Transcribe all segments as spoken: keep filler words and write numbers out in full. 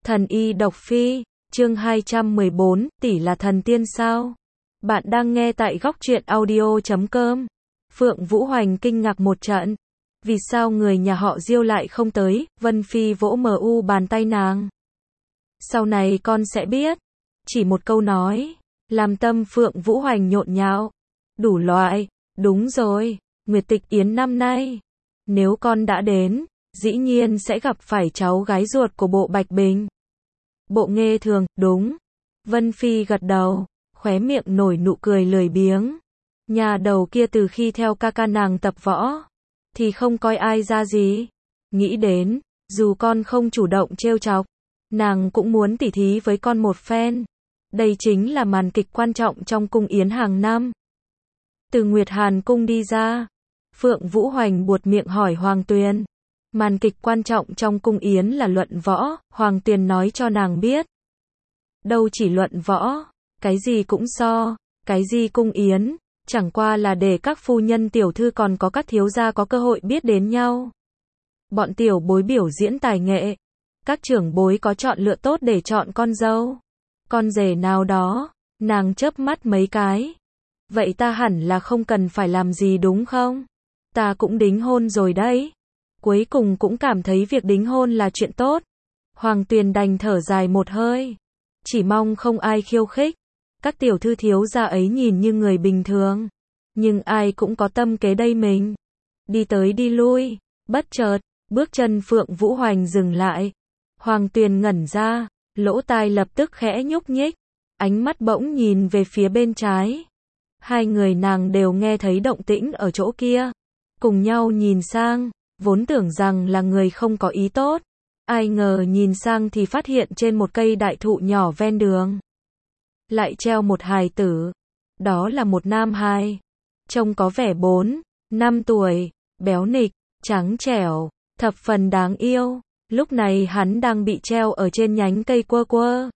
Thần y độc phi, chương hai trăm mười bốn, tỷ là thần tiên sao? Bạn đang nghe tại góc truyện audio chấm com. Phượng Vũ Hoành kinh ngạc một trận. Vì sao người nhà họ Diêu lại không tới? Vân Phi vỗ mờ u bàn tay nàng. Sau này con sẽ biết. Chỉ một câu nói, làm tâm Phượng Vũ Hoành nhộn nhạo. Đủ loại, đúng rồi, Nguyệt Tịch Yến năm nay. Nếu con đã đến, dĩ nhiên sẽ gặp phải cháu gái ruột của Bộ Bạch Bình. Bộ Nghê Thường, đúng. Vân Phi gật đầu, khóe miệng nổi nụ cười lười biếng. Nhà đầu kia từ khi theo ca ca nàng tập võ, thì không coi ai ra gì. Nghĩ đến, dù con không chủ động trêu chọc, nàng cũng muốn tỉ thí với con một phen. Đây chính là màn kịch quan trọng trong cung yến hàng năm. Từ Nguyệt Hàn cung đi ra, Phượng Vũ Hoành buột miệng hỏi Hoàng Tuyền. Màn kịch quan trọng trong cung yến là luận võ, Hoàng Tuyền nói cho nàng biết. Đâu chỉ luận võ, cái gì cũng so, cái gì cung yến, chẳng qua là để các phu nhân tiểu thư còn có các thiếu gia có cơ hội biết đến nhau. Bọn tiểu bối biểu diễn tài nghệ, các trưởng bối có chọn lựa tốt để chọn con dâu. Con rể nào đó, nàng chớp mắt mấy cái. Vậy ta hẳn là không cần phải làm gì đúng không? Ta cũng đính hôn rồi đấy. Cuối cùng cũng cảm thấy việc đính hôn là chuyện tốt. Hoàng Tuyền đành thở dài một hơi. Chỉ mong không ai khiêu khích. Các tiểu thư thiếu gia ấy nhìn như người bình thường. Nhưng ai cũng có tâm kế đây mình. Đi tới đi lui. Bất chợt, bước chân Phượng Vũ Hoành dừng lại. Hoàng Tuyền ngẩn ra. Lỗ tai lập tức khẽ nhúc nhích. Ánh mắt bỗng nhìn về phía bên trái. Hai người nàng đều nghe thấy động tĩnh ở chỗ kia. Cùng nhau nhìn sang. Vốn tưởng rằng là người không có ý tốt. Ai ngờ nhìn sang thì phát hiện trên một cây đại thụ nhỏ ven đường. Lại treo một hài tử. Đó là một nam hài. Trông có vẻ bốn, năm tuổi, béo nịch, trắng trẻo, thập phần đáng yêu. Lúc này hắn đang bị treo ở trên nhánh cây quơ quơ.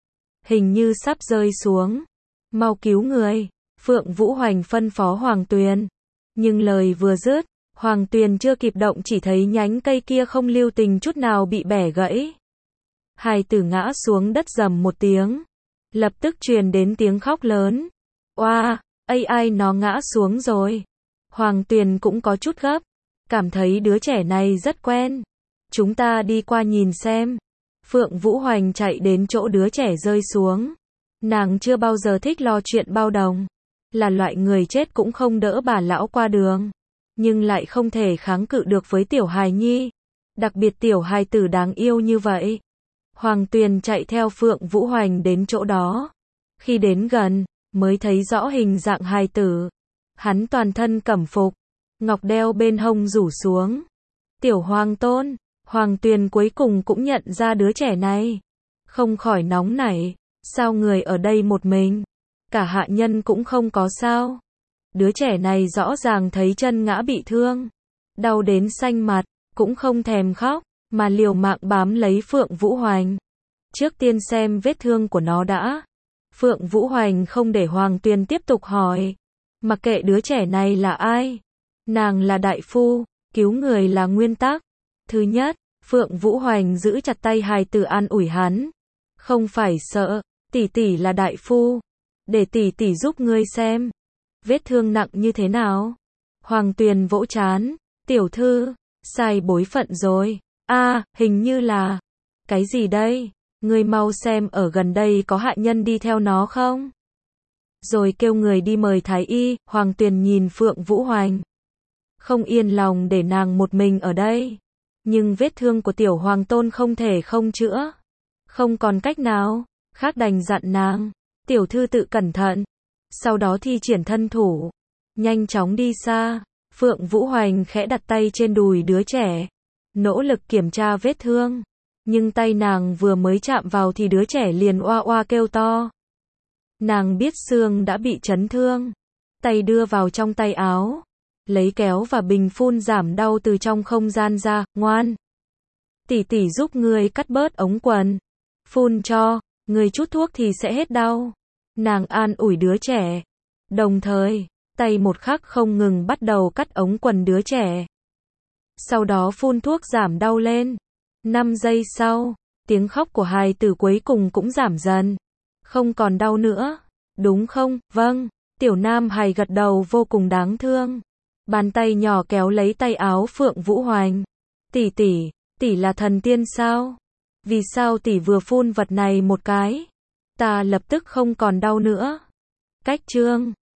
Hình như sắp rơi xuống. Mau cứu người. Phượng Vũ Hoành phân phó Hoàng Tuyền. Nhưng lời vừa dứt, Hoàng Tuyền chưa kịp động chỉ thấy nhánh cây kia không lưu tình chút nào bị bẻ gãy. Hài tử ngã xuống đất rầm một tiếng. Lập tức truyền đến tiếng khóc lớn. Oa, ây ai nó ngã xuống rồi. Hoàng Tuyền cũng có chút gấp. Cảm thấy đứa trẻ này rất quen. Chúng ta đi qua nhìn xem. Phượng Vũ Hoành chạy đến chỗ đứa trẻ rơi xuống. Nàng chưa bao giờ thích lo chuyện bao đồng. Là loại người chết cũng không đỡ bà lão qua đường. Nhưng lại không thể kháng cự được với tiểu hài nhi. Đặc biệt tiểu hài tử đáng yêu như vậy. Hoàng Tuyền chạy theo Phượng Vũ Hoành đến chỗ đó. Khi đến gần, mới thấy rõ hình dạng hài tử. Hắn toàn thân cẩm phục. Ngọc đeo bên hông rủ xuống. Tiểu Hoàng Tôn. Hoàng Tuyền cuối cùng cũng nhận ra đứa trẻ này. Không khỏi nóng nảy. Sao người ở đây một mình? Cả hạ nhân cũng không có sao? Đứa trẻ này rõ ràng thấy chân ngã bị thương. Đau đến xanh mặt, cũng không thèm khóc, mà liều mạng bám lấy Phượng Vũ Hoành. Trước tiên xem vết thương của nó đã. Phượng Vũ Hoành không để Hoàng Tuyền tiếp tục hỏi. Mặc kệ đứa trẻ này là ai. Nàng là đại phu, cứu người là nguyên tắc. Thứ nhất, Phượng Vũ Hoành giữ chặt tay hài tử an ủi hắn. Không phải sợ, tỷ tỷ là đại phu. Để tỷ tỷ giúp ngươi xem. Vết thương nặng như thế nào? Hoàng Tuyền vỗ trán. Tiểu thư, sai bối phận rồi. A, à, hình như là. Cái gì đây? Ngươi mau xem ở gần đây có hạ nhân đi theo nó không? Rồi kêu người đi mời thái y. Hoàng Tuyền nhìn Phượng Vũ Hoành. Không yên lòng để nàng một mình ở đây. Nhưng vết thương của tiểu Hoàng Tôn không thể không chữa. Không còn cách nào, khác đành dặn nàng. Tiểu thư tự cẩn thận. Sau đó thi triển thân thủ. Nhanh chóng đi xa. Phượng Vũ Hoành khẽ đặt tay trên đùi đứa trẻ. Nỗ lực kiểm tra vết thương. Nhưng tay nàng vừa mới chạm vào thì đứa trẻ liền oa oa kêu to. Nàng biết xương đã bị chấn thương. Tay đưa vào trong tay áo. Lấy kéo và bình phun giảm đau từ trong không gian ra. Ngoan. Tỷ tỷ giúp ngươi cắt bớt ống quần. Phun cho. Ngươi chút thuốc thì sẽ hết đau. Nàng an ủi đứa trẻ. Đồng thời, tay một khắc không ngừng bắt đầu cắt ống quần đứa trẻ. Sau đó phun thuốc giảm đau lên. năm giây sau, Tiếng khóc của hài tử cuối cùng cũng giảm dần. Không còn đau nữa. Đúng không? Vâng. Tiểu Nam Hài gật đầu vô cùng đáng thương. Bàn tay nhỏ kéo lấy tay áo Phượng Vũ Hoành. Tỷ tỷ, tỷ là thần tiên sao? Vì sao tỷ vừa phun vật này một cái? Ta lập tức không còn đau nữa. Cách chương